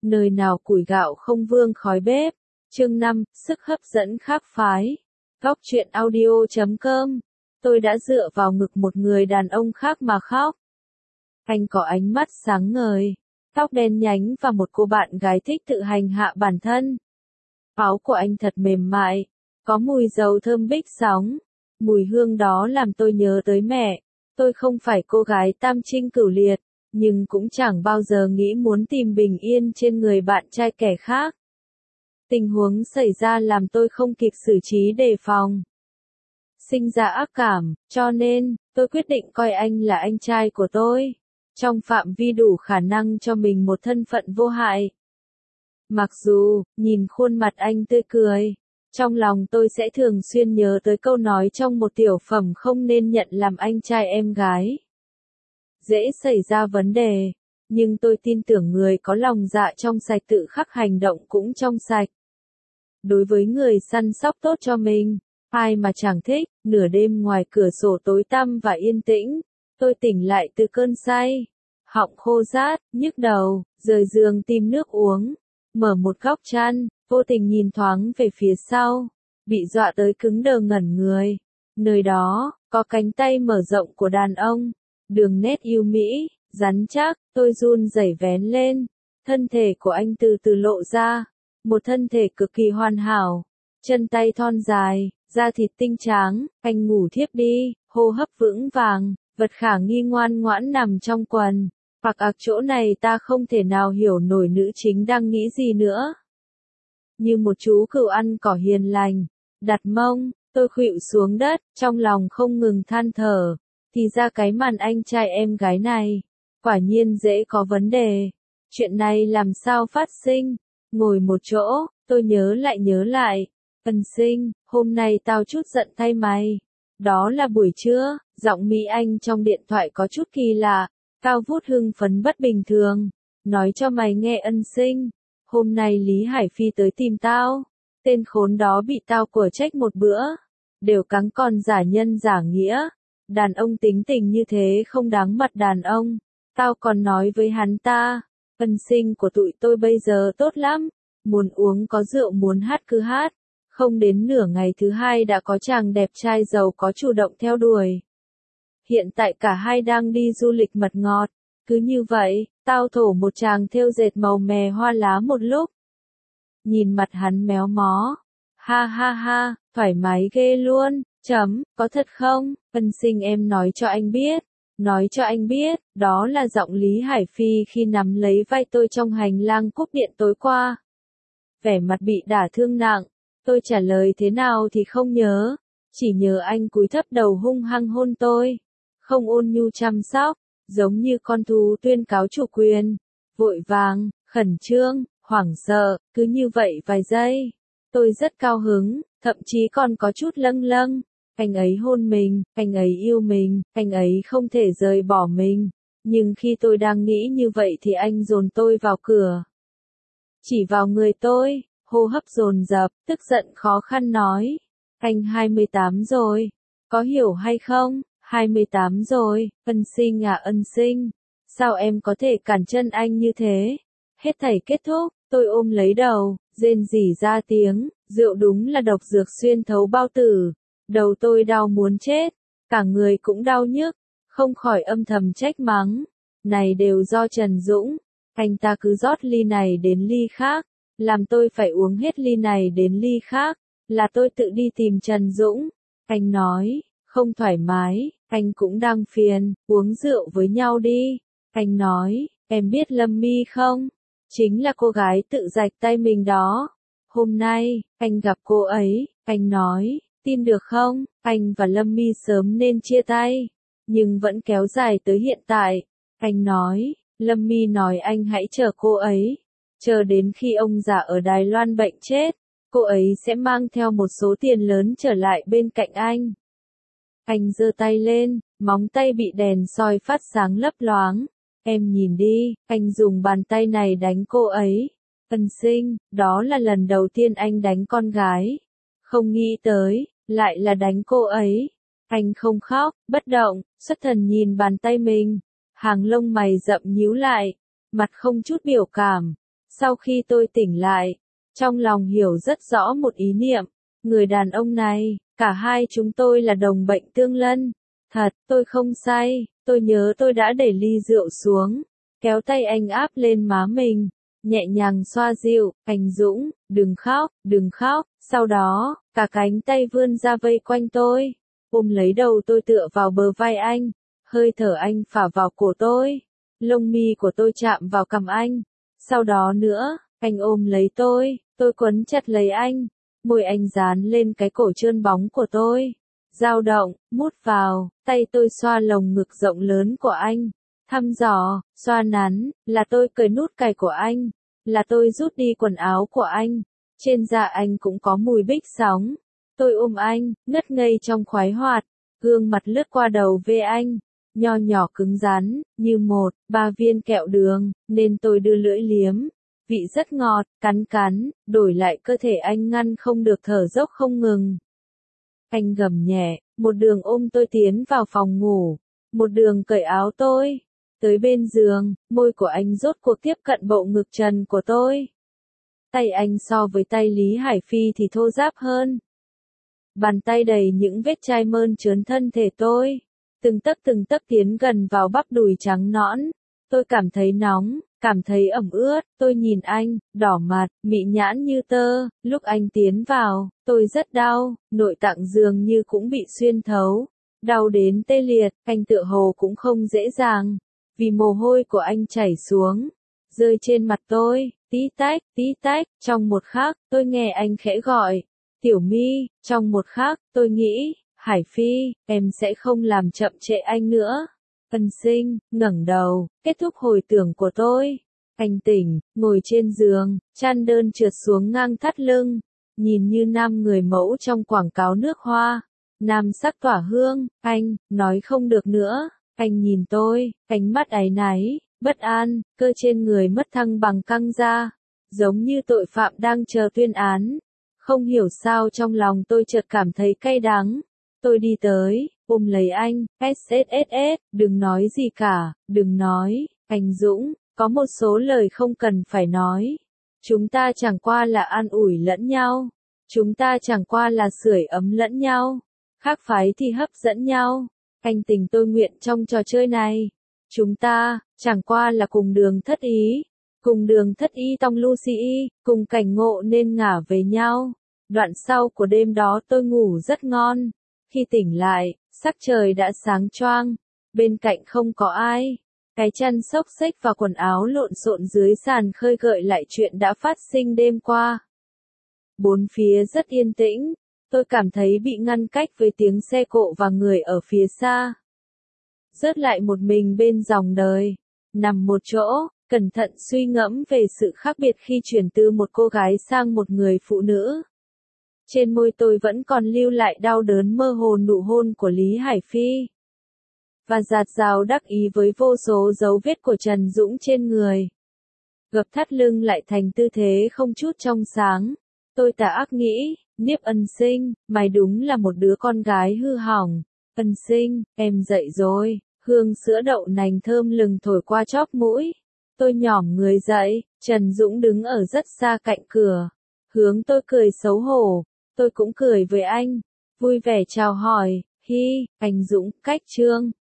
nơi nào củi gạo không vương khói bếp. Chương 5, sức hấp dẫn khác phái. Góc truyện audio.com. Tôi đã dựa vào ngực một người đàn ông khác mà khóc. Anh có ánh mắt sáng ngời, tóc đen nhánh và một cô bạn gái thích tự hành hạ bản thân. Áo của anh thật mềm mại, có mùi dầu thơm bích sóng. Mùi hương đó làm tôi nhớ tới mẹ. Tôi không phải cô gái tam trinh cửu liệt, nhưng cũng chẳng bao giờ nghĩ muốn tìm bình yên trên người bạn trai kẻ khác. Tình huống xảy ra làm tôi không kịp xử trí đề phòng. Sinh ra ác cảm, cho nên, tôi quyết định coi anh là anh trai của tôi. Trong phạm vi đủ khả năng cho mình một thân phận vô hại. Mặc dù, nhìn khuôn mặt anh tươi cười, trong lòng tôi sẽ thường xuyên nhớ tới câu nói trong một tiểu phẩm không nên nhận làm anh trai em gái. Dễ xảy ra vấn đề, nhưng tôi tin tưởng người có lòng dạ trong sạch tự khắc hành động cũng trong sạch. Đối với người săn sóc tốt cho mình, ai mà chẳng thích. Nửa đêm ngoài cửa sổ tối tăm và yên tĩnh, tôi tỉnh lại từ cơn say, họng khô rát, nhức đầu, rời giường tìm nước uống, mở một góc chăn, vô tình nhìn thoáng về phía sau, bị dọa tới cứng đờ ngẩn người. Nơi đó, có cánh tay mở rộng của đàn ông, đường nét yêu mỹ, rắn chắc. Tôi run rẩy vén lên, thân thể của anh từ từ lộ ra, một thân thể cực kỳ hoàn hảo, chân tay thon dài, da thịt tinh tráng. Anh ngủ thiếp đi, hô hấp vững vàng, vật khả nghi ngoan ngoãn nằm trong quần. Chỗ này ta không thể nào hiểu nổi nữ chính đang nghĩ gì nữa. Như một chú cừu ăn cỏ hiền lành, đặt mông, tôi khuỵu xuống đất, trong lòng không ngừng than thở. Thì ra cái màn anh trai em gái này, quả nhiên dễ có vấn đề. Chuyện này làm sao phát sinh? Ngồi một chỗ, tôi nhớ lại. Ân Sinh, hôm nay tao chút giận thay mày. Đó là buổi trưa, giọng Mỹ Anh trong điện thoại có chút kỳ lạ, cao vút hưng phấn bất bình thường. Nói cho mày nghe Ân Sinh, hôm nay Lý Hải Phi tới tìm tao. Tên khốn đó bị tao của trách một bữa. Đều cắn con giả nhân giả nghĩa. Đàn ông tính tình như thế không đáng mặt đàn ông. Tao còn nói với hắn ta, Ân Sinh của tụi tôi bây giờ tốt lắm. Muốn uống có rượu, muốn hát cứ hát. Không đến nửa ngày thứ hai đã có chàng đẹp trai giàu có chủ động theo đuổi. Hiện tại cả hai đang đi du lịch mật ngọt. Cứ như vậy, tao thổ một chàng thêu dệt màu mè hoa lá một lúc. Nhìn mặt hắn méo mó. Ha ha ha, thoải mái ghê luôn. Có thật không? Ân Sinh em nói cho anh biết. Nói cho anh biết, đó là giọng Lý Hải Phi khi nắm lấy vai tôi trong hành lang cúp điện tối qua. Vẻ mặt bị đả thương nặng. Tôi trả lời thế nào thì không nhớ, chỉ nhớ anh cúi thấp đầu hung hăng hôn tôi, không ôn nhu chăm sóc, giống như con thú tuyên cáo chủ quyền, vội vàng, khẩn trương, hoảng sợ. Cứ như vậy vài giây, tôi rất cao hứng, thậm chí còn có chút lâng lâng. Anh ấy hôn mình, anh ấy yêu mình, anh ấy không thể rời bỏ mình. Nhưng khi tôi đang nghĩ như vậy thì anh dồn tôi vào cửa, chỉ vào người tôi. Hô hấp dồn dập, tức giận khó khăn nói. Anh 28 rồi. Có hiểu hay không? 28 rồi. Ân Sinh à Ân Sinh. Sao em có thể cản chân anh như thế? Hết thảy kết thúc, tôi ôm lấy đầu, rên rỉ ra tiếng. Rượu đúng là độc dược xuyên thấu bao tử. Đầu tôi đau muốn chết. Cả người cũng đau nhức. Không khỏi âm thầm trách mắng. Này đều do Trần Dũng. Anh ta cứ rót ly này đến ly khác. Làm tôi phải uống hết ly này đến ly khác, là tôi tự đi tìm Trần Dũng. Anh nói, không thoải mái, anh cũng đang phiền, uống rượu với nhau đi. Anh nói, em biết Lâm My không? Chính là cô gái tự rạch tay mình đó. Hôm nay, anh gặp cô ấy, anh nói, tin được không? Anh và Lâm My sớm nên chia tay, nhưng vẫn kéo dài tới hiện tại. Anh nói, Lâm My nói anh hãy chờ cô ấy. Chờ đến khi ông già ở Đài Loan bệnh chết, cô ấy sẽ mang theo một số tiền lớn trở lại bên cạnh anh. Anh giơ tay lên, móng tay bị đèn soi phát sáng lấp loáng. Em nhìn đi, anh dùng bàn tay này đánh cô ấy. Ân Sinh, đó là lần đầu tiên anh đánh con gái. Không nghĩ tới, lại là đánh cô ấy. Anh không khóc, bất động, xuất thần nhìn bàn tay mình. Hàng lông mày rậm nhíu lại, mặt không chút biểu cảm. Sau khi tôi tỉnh lại, trong lòng hiểu rất rõ một ý niệm, người đàn ông này, cả hai chúng tôi là đồng bệnh tương lân. Thật, tôi không say, tôi nhớ tôi đã để ly rượu xuống, kéo tay anh áp lên má mình, nhẹ nhàng xoa dịu, anh Dũng, đừng khóc, sau đó, cả cánh tay vươn ra vây quanh tôi, ôm lấy đầu tôi tựa vào bờ vai anh, hơi thở anh phả vào cổ tôi, lông mi của tôi chạm vào cằm anh, sau đó nữa, anh ôm lấy tôi quấn chặt lấy anh, môi anh dán lên cái cổ trơn bóng của tôi, dao động, mút vào, tay tôi xoa lồng ngực rộng lớn của anh, thăm dò, xoa nắn, là tôi cởi nút cài của anh, là tôi rút đi quần áo của anh, trên da anh cũng có mùi bích sóng, tôi ôm anh, ngất ngây trong khoái hoạt, gương mặt lướt qua đầu ve anh, nho nhỏ cứng rắn, như 3 viên kẹo đường, nên tôi đưa lưỡi liếm. Vị rất ngọt, cắn, đổi lại cơ thể anh ngăn không được thở dốc không ngừng. Anh gầm nhẹ, một đường ôm tôi tiến vào phòng ngủ, một đường cởi áo tôi. Tới bên giường, môi của anh rốt cuộc tiếp cận bộ ngực trần của tôi. Tay anh so với tay Lý Hải Phi thì thô ráp hơn. Bàn tay đầy những vết chai mơn trớn thân thể tôi. Từng tấc tiến gần vào bắp đùi trắng nõn. Tôi cảm thấy nóng, cảm thấy ẩm ướt, tôi nhìn anh, đỏ mặt, mị nhãn như tơ, lúc anh tiến vào, tôi rất đau, nội tạng dường như cũng bị xuyên thấu, đau đến tê liệt, anh tựa hồ cũng không dễ dàng, vì mồ hôi của anh chảy xuống, rơi trên mặt tôi, tí tách, trong một khắc, tôi nghe anh khẽ gọi, Tiểu My, trong một khắc, tôi nghĩ, Hải Phi, em sẽ không làm chậm trễ anh nữa. Ân Sinh, ngẩng đầu, kết thúc hồi tưởng của tôi. Anh tỉnh, ngồi trên giường, chăn đơn trượt xuống ngang thắt lưng, nhìn như nam người mẫu trong quảng cáo nước hoa. Nam sắc tỏa hương, anh, nói không được nữa, anh nhìn tôi, ánh mắt áy náy, bất an, cơ trên người mất thăng bằng căng ra, giống như tội phạm đang chờ tuyên án. Không hiểu sao trong lòng tôi chợt cảm thấy cay đắng. Tôi đi tới, ôm lấy anh, SSSS, đừng nói gì cả, đừng nói, anh Dũng, có một số lời không cần phải nói. Chúng ta chẳng qua là an ủi lẫn nhau. Chúng ta chẳng qua là sưởi ấm lẫn nhau. Khác phái thì hấp dẫn nhau. Anh tình tôi nguyện trong trò chơi này. Chúng ta, chẳng qua là cùng đường thất ý. Cùng đường thất y tong Lucy, cùng cảnh ngộ nên ngả về nhau. Đoạn sau của đêm đó tôi ngủ rất ngon. Khi tỉnh lại, sắc trời đã sáng choang, bên cạnh không có ai. Cái chăn xốc xếch và quần áo lộn xộn dưới sàn khơi gợi lại chuyện đã phát sinh đêm qua. Bốn phía rất yên tĩnh, tôi cảm thấy bị ngăn cách với tiếng xe cộ và người ở phía xa. Rớt lại một mình bên dòng đời, nằm một chỗ, cẩn thận suy ngẫm về sự khác biệt khi chuyển từ một cô gái sang một người phụ nữ. Trên môi tôi vẫn còn lưu lại đau đớn mơ hồ nụ hôn của Lý Hải Phi. Và dạt dào đắc ý với vô số dấu vết của Trần Dũng trên người. Gập thắt lưng lại thành tư thế không chút trong sáng. Tôi tà ác nghĩ, Niếp Ân Sinh, mày đúng là một đứa con gái hư hỏng. Ân Sinh, em dậy rồi, hương sữa đậu nành thơm lừng thổi qua chóp mũi. Tôi nhỏm người dậy, Trần Dũng đứng ở rất xa cạnh cửa. Hướng tôi cười xấu hổ. Tôi cũng cười với anh, vui vẻ chào hỏi, hi, anh Dũng, cách Trương.